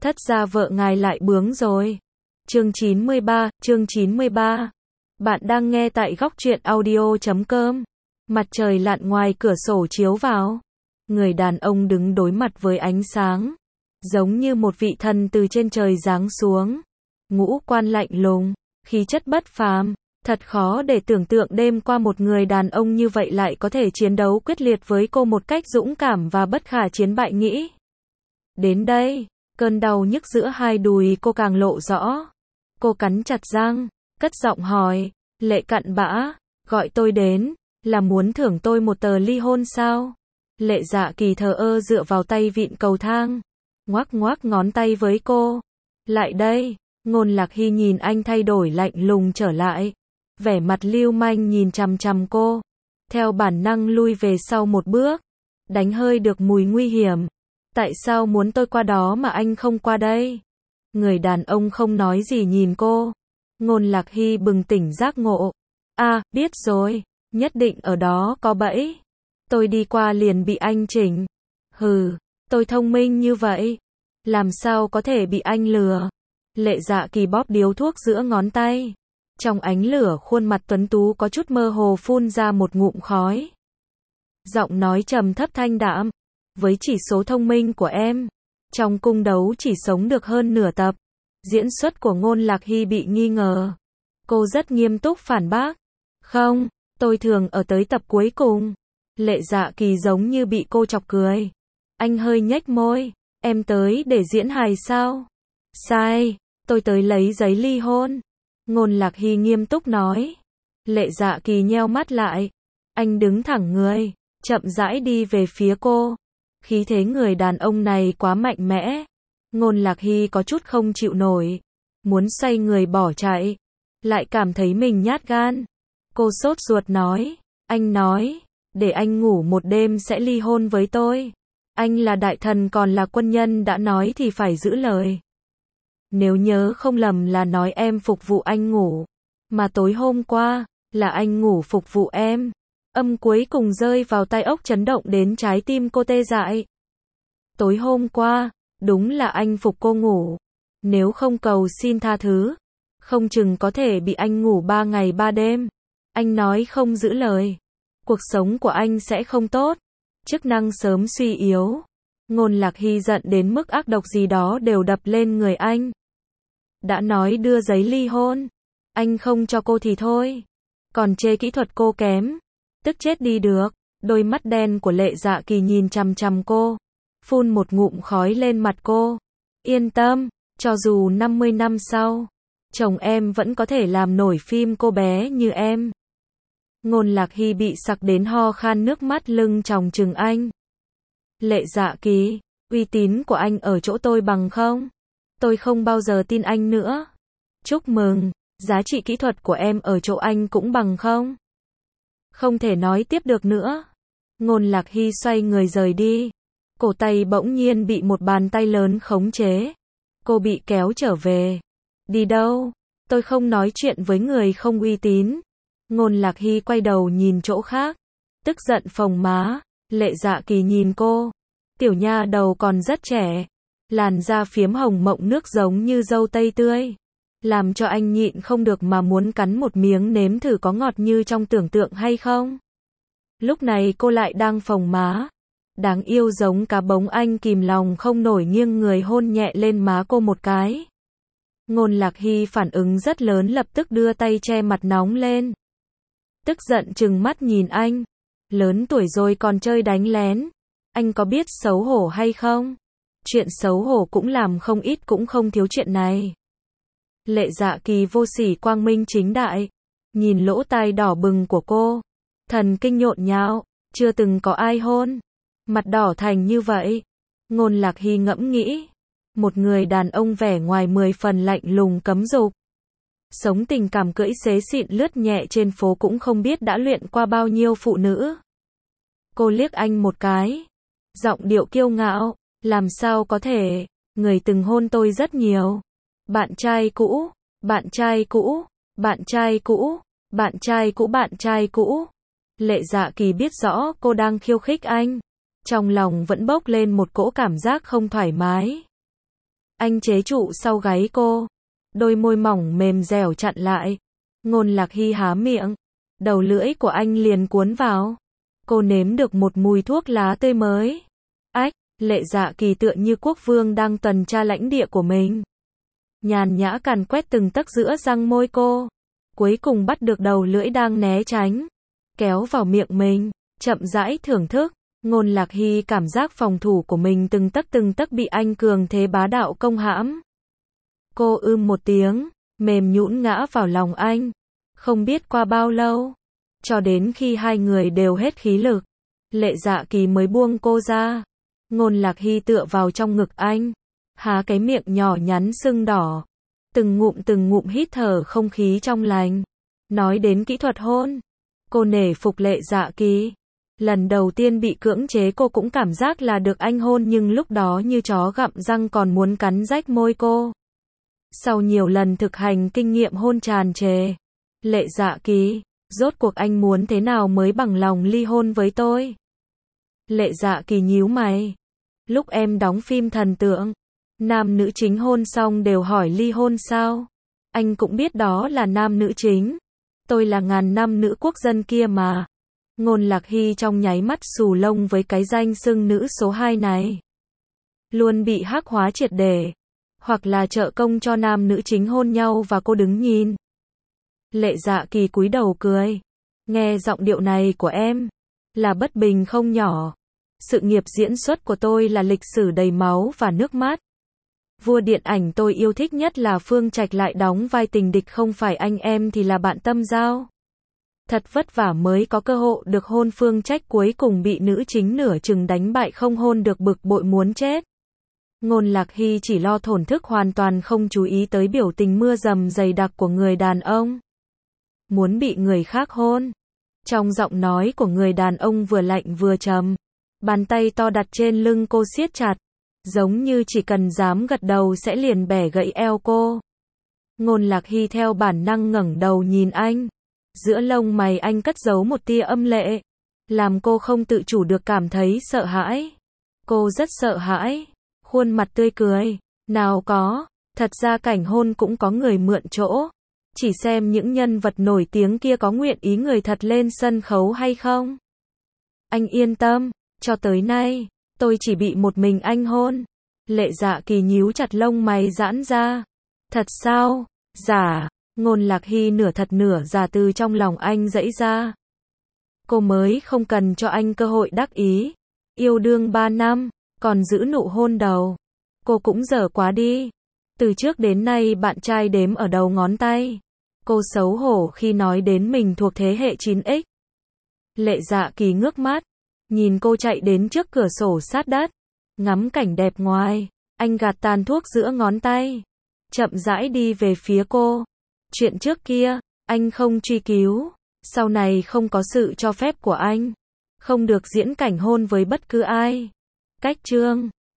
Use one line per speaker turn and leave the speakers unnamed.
thất gia vợ ngài lại bướng rồi. Chương 93. Bạn đang nghe tại góc truyện audio.com. Mặt trời lặn ngoài cửa sổ chiếu vào. Người đàn ông đứng đối mặt với ánh sáng, giống như một vị thần từ trên trời giáng xuống. Ngũ quan lạnh lùng, khí chất bất phàm. Thật khó để tưởng tượng đêm qua một người đàn ông như vậy lại có thể chiến đấu quyết liệt với cô một cách dũng cảm và bất khả chiến bại nghĩ. Đến đây, cơn đau nhức giữa hai đùi cô càng lộ rõ. Cô cắn chặt răng, cất giọng hỏi, Lệ Cặn Bã, gọi tôi đến, là muốn thưởng tôi một tờ ly hôn sao? Lệ Dạ Kỳ thờ ơ dựa vào tay vịn cầu thang, ngoắc ngoắc ngón tay với cô. Lại đây, Ngôn Lạc Hy nhìn anh thay đổi lạnh lùng trở lại. Vẻ mặt lưu manh nhìn chằm chằm cô. Theo bản năng lui về sau một bước. Đánh hơi được mùi nguy hiểm. Tại sao muốn tôi qua đó mà anh không qua đây? Người đàn ông không nói gì nhìn cô. Ngôn Lạc Hy bừng tỉnh giác ngộ. Biết rồi, nhất định ở đó có bẫy. Tôi đi qua liền bị anh chỉnh. Hừ, tôi thông minh như vậy. Làm sao có thể bị anh lừa? Lệ Dạ Kỳ bóp điếu thuốc giữa ngón tay. Trong ánh lửa khuôn mặt tuấn tú có chút mơ hồ phun ra một ngụm khói. Giọng nói trầm thấp thanh đạm. Với chỉ số thông minh của em, trong cung đấu chỉ sống được hơn nửa tập. Diễn xuất của Ngôn Lạc Hy bị nghi ngờ. Cô rất nghiêm túc phản bác. Không, tôi thường ở tới tập cuối cùng. Lệ Dạ Kỳ giống như bị cô chọc cười. Anh hơi nhếch môi. Em tới để diễn hài sao? Sai, tôi tới lấy giấy ly hôn. Ngôn Lạc Hy nghiêm túc nói. Lệ Dạ Kỳ nheo mắt lại. Anh đứng thẳng người, chậm rãi đi về phía cô. Khí thế người đàn ông này quá mạnh mẽ. Ngôn Lạc Hy có chút không chịu nổi. Muốn xoay người bỏ chạy. Lại cảm thấy mình nhát gan. Cô sốt ruột nói. Anh nói, để anh ngủ một đêm sẽ ly hôn với tôi. Anh là đại thần còn là quân nhân đã nói thì phải giữ lời. Nếu nhớ không lầm là nói em phục vụ anh ngủ. Mà tối hôm qua, là anh ngủ phục vụ em. Âm cuối cùng rơi vào tai óc chấn động đến trái tim cô tê dại. Tối hôm qua, đúng là anh phục cô ngủ. Nếu không cầu xin tha thứ, không chừng có thể bị anh ngủ 3 ngày 3 đêm. Anh nói không giữ lời. Cuộc sống của anh sẽ không tốt. Chức năng sớm suy yếu. Ngôn Lạc Hy giận đến mức ác độc gì đó đều đập lên người anh. Đã nói đưa giấy ly hôn. Anh không cho cô thì thôi. Còn chê kỹ thuật cô kém. Tức chết đi được. Đôi mắt đen của Lệ Dạ Kỳ nhìn chằm chằm cô. Phun một ngụm khói lên mặt cô. Yên tâm, cho dù 50 năm sau, chồng em vẫn có thể làm nổi phim cô bé như em. Ngôn Lạc Hy bị sặc đến ho khan nước mắt lưng tròng trừng anh. Lệ Dạ Kỳ, uy tín của anh ở chỗ tôi bằng không? Tôi không bao giờ tin anh nữa. Chúc mừng, giá trị kỹ thuật của em ở chỗ anh cũng bằng không? Không thể nói tiếp được nữa. Ngôn Lạc Hy xoay người rời đi. Cổ tay bỗng nhiên bị một bàn tay lớn khống chế. Cô bị kéo trở về. Đi đâu? Tôi không nói chuyện với người không uy tín. Ngôn Lạc Hy quay đầu nhìn chỗ khác. Tức giận phồng má. Lệ Dạ Kỳ nhìn cô. Tiểu nha đầu còn rất trẻ. Làn da phiếm hồng mộng nước giống như dâu tây tươi. Làm cho anh nhịn không được mà muốn cắn một miếng nếm thử có ngọt như trong tưởng tượng hay không. Lúc này cô lại đang phồng má. Đáng yêu giống cá bống anh kìm lòng không nổi nghiêng người hôn nhẹ lên má cô một cái. Ngôn Lạc Hy phản ứng rất lớn lập tức đưa tay che mặt nóng lên. Tức giận trừng mắt nhìn anh. Lớn tuổi rồi còn chơi đánh lén. Anh có biết xấu hổ hay không? Chuyện xấu hổ cũng làm không ít cũng không thiếu chuyện này. Lệ Dạ Kỳ vô sỉ quang minh chính đại. Nhìn lỗ tai đỏ bừng của cô. Thần kinh nhộn nhạo. Chưa từng có ai hôn. Mặt đỏ thành như vậy. Ngôn Lạc Hy ngẫm nghĩ. Một người đàn ông vẻ ngoài 10 phần lạnh lùng cấm dục. Sống tình cảm cưỡi xế xịn lướt nhẹ trên phố cũng không biết đã luyện qua bao nhiêu phụ nữ. Cô liếc anh một cái. Giọng điệu kiêu ngạo. Làm sao có thể. Người từng hôn tôi rất nhiều. Bạn trai cũ. Bạn trai cũ. Bạn trai cũ. Bạn trai cũ. Bạn trai cũ. Lệ Dạ Kỳ biết rõ cô đang khiêu khích anh. Trong lòng vẫn bốc lên một cỗ cảm giác không thoải mái. Anh chế trụ sau gáy cô. Đôi môi mỏng mềm dẻo chặn lại. Ngôn Lạc Hy há miệng. Đầu lưỡi của anh liền cuốn vào. Cô nếm được một mùi thuốc lá tươi mới. Ách, Lệ Dạ Kỳ tựa như quốc vương đang tuần tra lãnh địa của mình. Nhàn nhã càn quét từng tấc giữa răng môi cô. Cuối cùng bắt được đầu lưỡi đang né tránh. Kéo vào miệng mình, chậm rãi thưởng thức. Ngôn Lạc Hy cảm giác phòng thủ của mình từng tấc bị anh cường thế bá đạo công hãm. Cô một tiếng, mềm nhũn ngã vào lòng anh. Không biết qua bao lâu, cho đến khi hai người đều hết khí lực, Lệ Dạ Kỳ mới buông cô ra. Ngôn Lạc Hy tựa vào trong ngực anh, há cái miệng nhỏ nhắn sưng đỏ, từng ngụm hít thở không khí trong lành. Nói đến kỹ thuật hôn, cô nể phục Lệ Dạ Kỳ. Lần đầu tiên bị cưỡng chế cô cũng cảm giác là được anh hôn, nhưng lúc đó như chó gặm răng còn muốn cắn rách môi cô. Sau nhiều lần thực hành kinh nghiệm hôn tràn trề, Lệ Dạ Kỳ, rốt cuộc anh muốn thế nào mới bằng lòng ly hôn với tôi? Lệ Dạ Kỳ nhíu mày. Lúc em đóng phim thần tượng, nam nữ chính hôn xong đều hỏi ly hôn sao? Anh cũng biết đó là nam nữ chính. Tôi là ngàn năm nữ quốc dân kia mà. Ngôn Lạc Hy trong nháy mắt xù lông với cái danh xưng nữ số 2 này. Luôn bị hắc hóa triệt để. Hoặc là trợ công cho nam nữ chính hôn nhau và cô đứng nhìn. Lệ Dạ Kỳ cúi đầu cười. Nghe giọng điệu này của em, là bất bình không nhỏ. Sự nghiệp diễn xuất của tôi là lịch sử đầy máu và nước mắt. Vua điện ảnh tôi yêu thích nhất là Phương Trạch lại đóng vai tình địch, không phải anh em thì là bạn tâm giao. Thật vất vả mới có cơ hội được hôn, Phương Trạch cuối cùng bị nữ chính nửa chừng đánh bại không hôn được, bực bội muốn chết. Ngôn Lạc Hy chỉ lo thổn thức, hoàn toàn không chú ý tới biểu tình mưa dầm dày đặc của người đàn ông. Muốn bị người khác hôn. Trong giọng nói của người đàn ông vừa lạnh vừa trầm. Bàn tay to đặt trên lưng cô siết chặt. Giống như chỉ cần dám gật đầu sẽ liền bẻ gãy eo cô. Ngôn Lạc Hy theo bản năng ngẩng đầu nhìn anh. Giữa lông mày anh cất giấu một tia âm lệ. Làm cô không tự chủ được cảm thấy sợ hãi. Cô rất sợ hãi. Khuôn mặt tươi cười. Nào có, thật ra cảnh hôn cũng có người mượn chỗ. Chỉ xem những nhân vật nổi tiếng kia có nguyện ý người thật lên sân khấu hay không. Anh yên tâm, cho tới nay, tôi chỉ bị một mình anh hôn. Lệ Dạ Kỳ nhíu chặt lông mày giãn ra. Thật sao? Giả. Ngôn Lạc Hy nửa thật nửa giả từ trong lòng anh dẫy ra. Cô mới không cần cho anh cơ hội đắc ý. Yêu đương 3 năm, còn giữ nụ hôn đầu. Cô cũng dở quá đi. Từ trước đến nay bạn trai đếm ở đầu ngón tay. Cô xấu hổ khi nói đến mình thuộc thế hệ 9X. Lệ Dạ Kỳ ngước mắt, nhìn cô chạy đến trước cửa sổ sát đất, ngắm cảnh đẹp ngoài. Anh gạt tàn thuốc giữa ngón tay, chậm rãi đi về phía cô. Chuyện trước kia, anh không truy cứu. Sau này không có sự cho phép của anh, không được diễn cảnh hôn với bất cứ ai. Cách chương